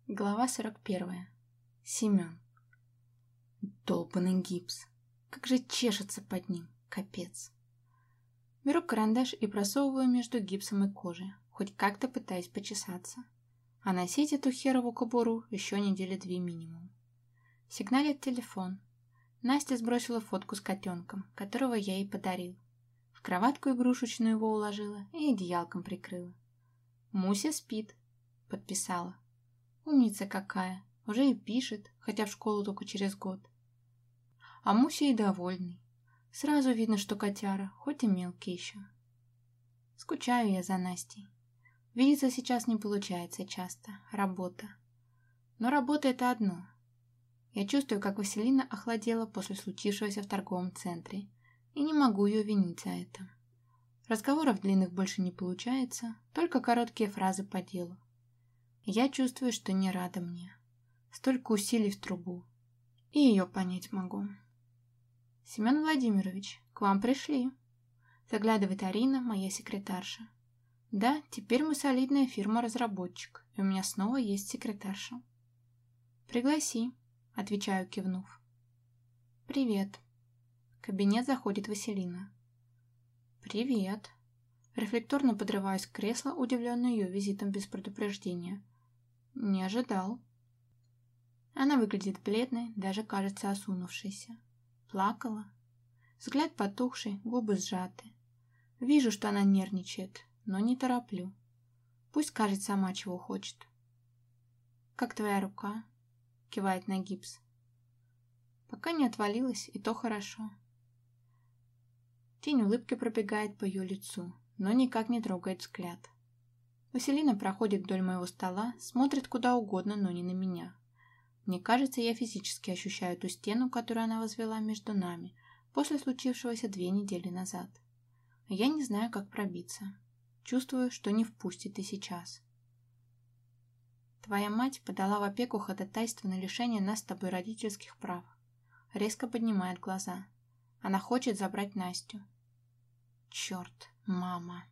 Глава 41. Семен. Долбаный гипс. Как же чешется под ним. Капец. Беру карандаш и просовываю между гипсом и кожей, хоть как-то пытаясь почесаться. А носить эту херову кобуру еще недели 2 минимум. Сигналит телефон. Настя сбросила фотку с котенком, которого я ей подарил. В кроватку игрушечную его уложила и одеялком прикрыла. «Муся спит», — подписала. Умница какая, уже и пишет, хотя в школу только через год. А Муся и довольный. Сразу видно, что котяра, хоть и мелкий еще. Скучаю я за Настей. Видеться сейчас не получается часто, работа. Но работа — это одно. Я чувствую, как Василина охладела после случившегося в торговом центре, и не могу ее винить за это. Разговоров длинных больше не получается, только короткие фразы по делу. Я чувствую, что не рада мне. Столько усилий в трубу. И ее понять могу. «Семен Владимирович, к вам пришли», — заглядывает Арина, моя секретарша. «Да, теперь мы солидная фирма-разработчик, и у меня снова есть секретарша». «Пригласи», — отвечаю, кивнув. «Привет». В кабинет заходит Василина. «Привет». Рефлекторно подрываюсь к креслу, удивленный ее визитом без предупреждения. «Не ожидал». Она выглядит бледной, даже кажется осунувшейся. Плакала. Взгляд потухший, губы сжаты. Вижу, что она нервничает, но не тороплю. Пусть скажет сама, чего хочет. «Как твоя рука?» — кивает на гипс. «Пока не отвалилась, и то хорошо». Тень улыбки пробегает по ее лицу, но никак не трогает взгляд. Василина проходит вдоль моего стола, смотрит куда угодно, но не на меня. Мне кажется, я физически ощущаю ту стену, которую она возвела между нами после случившегося 2 недели назад. Я не знаю, как пробиться. Чувствую, что не впустит и сейчас. Твоя мать подала в опеку ходатайство на лишение нас с тобой родительских прав. Резко поднимает глаза. Она хочет забрать Настю. Черт, мама.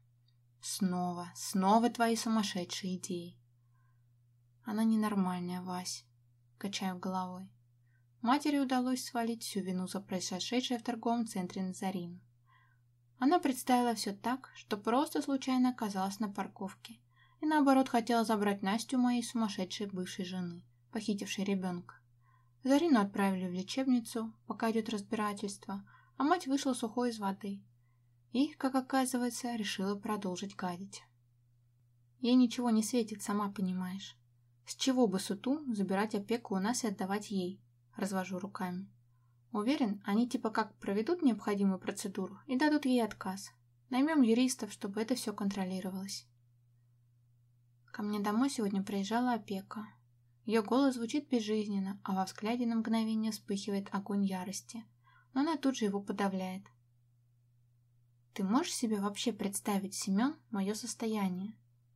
Снова твои сумасшедшие идеи. Она ненормальная, Вась. Качаю головой. Матери удалось свалить всю вину за произошедшее в торговом центре на Зарину. Она представила все так, что просто случайно оказалась на парковке и наоборот хотела забрать Настю, моей сумасшедшей бывшей жены, похитившей ребенка. Зарину отправили в лечебницу, пока идет разбирательство, а мать вышла сухой из воды и, как оказывается, решила продолжить гадить. Ей ничего не светит, сама понимаешь. С чего бы Суту забирать опеку у нас и отдавать ей? Развожу руками. Уверен, они типа как проведут необходимую процедуру и дадут ей отказ. Наймем юристов, чтобы это все контролировалось. Ко мне домой сегодня приезжала опека. Ее голос звучит безжизненно, а во взгляде на мгновение вспыхивает огонь ярости, но она тут же его подавляет. Ты можешь себе вообще представить, Семен, мое состояние?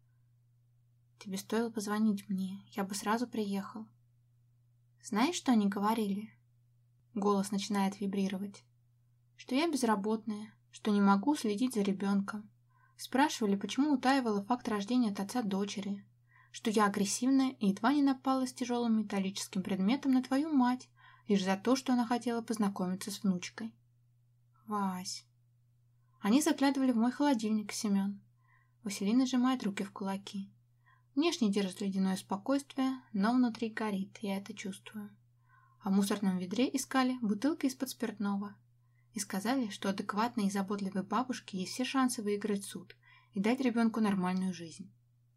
Тебе стоило позвонить мне, я бы сразу приехал. Знаешь, что они говорили? Голос начинает вибрировать. Что я безработная, что не могу следить за ребенком. Спрашивали, почему утаивала факт рождения от отца дочери. Что я агрессивная и едва не напала с тяжелым металлическим предметом на твою мать, лишь за то, что она хотела познакомиться с внучкой. Вась. Они заглядывали в мой холодильник, Семен. Василина сжимает руки в кулаки. Внешне держит ледяное спокойствие, но внутри горит, я это чувствую. А в мусорном ведре искали бутылки из-под спиртного. И сказали, что адекватной и заботливой бабушке есть все шансы выиграть суд и дать ребенку нормальную жизнь.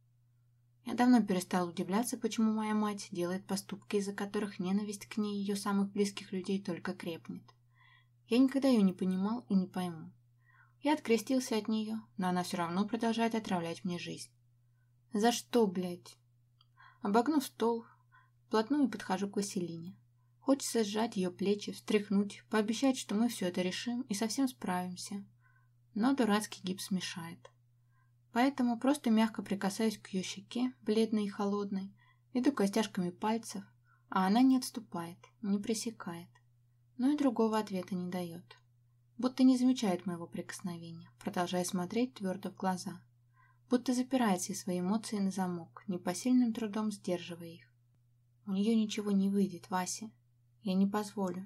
Я давно перестал удивляться, почему моя мать делает поступки, из-за которых ненависть к ней ее самых близких людей только крепнет. Я никогда ее не понимал и не пойму. Я открестился от нее, но она все равно продолжает отравлять мне жизнь. За что, блядь? Обогнув стол, вплотную подхожу к Василине. Хочется сжать ее плечи, встряхнуть, пообещать, что мы все это решим и совсем справимся. Но дурацкий гипс мешает. Поэтому просто мягко прикасаюсь к ее щеке, бледной и холодной, веду костяшками пальцев, а она не отступает, не пресекает, но и другого ответа не дает. Будто не замечает моего прикосновения, продолжая смотреть твердо в глаза. Будто запирает все свои эмоции на замок, непосильным трудом сдерживая их. У нее ничего не выйдет, Вася. Я не позволю.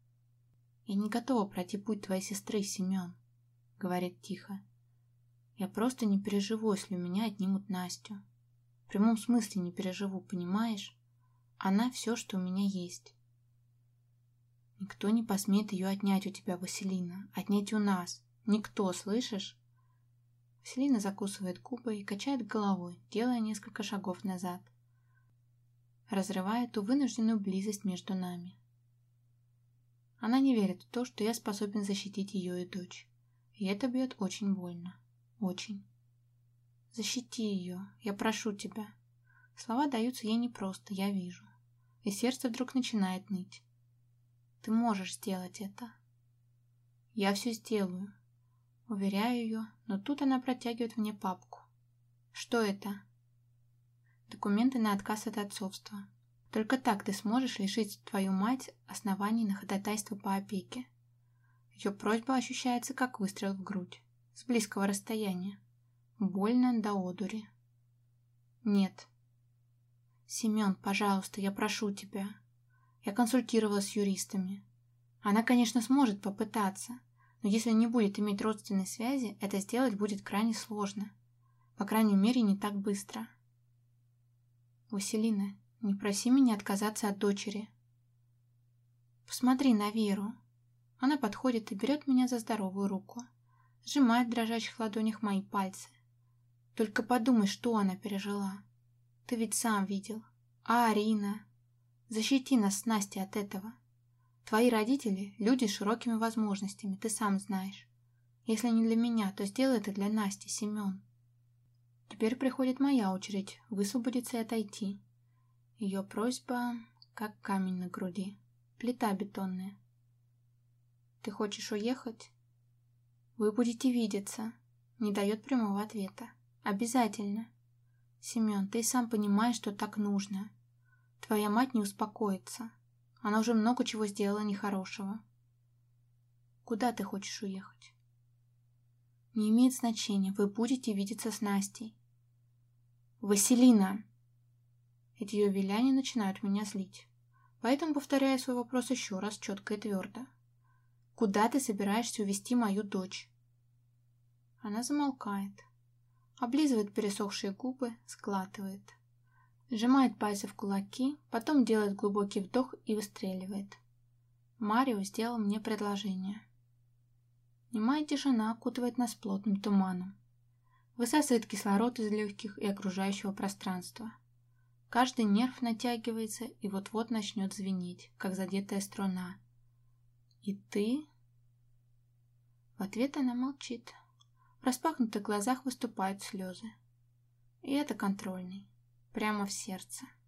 Я не готова пройти путь твоей сестры, Семен, говорит тихо. Я просто не переживу, если у меня отнимут Настю. В прямом смысле не переживу, понимаешь? Она все, что у меня есть. Никто не посмеет ее отнять у тебя, Василина. Отнять у нас. Никто, слышишь? Василина закусывает губы и качает головой, делая несколько шагов назад, разрывая ту вынужденную близость между нами. Она не верит в то, что я способен защитить ее и дочь. И это бьет очень больно. Очень. Защити ее, я прошу тебя. Слова даются ей непросто, я вижу. И сердце вдруг начинает ныть. Ты можешь сделать это. Я все сделаю. Уверяю ее, но тут она протягивает мне папку. Что это? Документы на отказ от отцовства. Только так ты сможешь лишить твою мать оснований на ходатайство по опеке. Ее просьба ощущается как выстрел в грудь, с близкого расстояния. Больно до одури. Нет. Семен, пожалуйста, я прошу тебя. Я консультировалась с юристами. Она, конечно, сможет попытаться, но если не будет иметь родственной связи, это сделать будет крайне сложно. По крайней мере, не так быстро. Василина, не проси меня отказаться от дочери. Посмотри на Веру. Она подходит и берет меня за здоровую руку. Сжимает в дрожащих ладонях мои пальцы. Только подумай, что она пережила. Ты ведь сам видел. А Арина? Защити нас с Настей от этого. Твои родители – люди с широкими возможностями, ты сам знаешь. Если не для меня, то сделай это для Насти, Семен. Теперь приходит моя очередь высвободиться и отойти. Ее просьба как камень на груди. Плита бетонная. Ты хочешь уехать? Вы будете видеться. Не дает прямого ответа. Обязательно. Семен, ты и сам понимаешь, что так нужно. Твоя мать не успокоится. Она уже много чего сделала нехорошего. Куда ты хочешь уехать? Не имеет значения. Вы будете видеться с Настей. Василина! Эти ее виляния начинают меня злить. Поэтому повторяю свой вопрос еще раз четко и твердо. Куда ты собираешься увезти мою дочь? Она замолкает. Облизывает пересохшие губы, сглатывает. Сжимает пальцы в кулаки, потом делает глубокий вдох и выстреливает. Марио сделал мне предложение. Немая тишина окутывает нас плотным туманом. Высасывает кислород из легких и окружающего пространства. Каждый нерв натягивается и вот-вот начнет звенеть, как задетая струна. И ты? В ответ она молчит. В распахнутых глазах выступают слезы. И это контрольный. Прямо в сердце.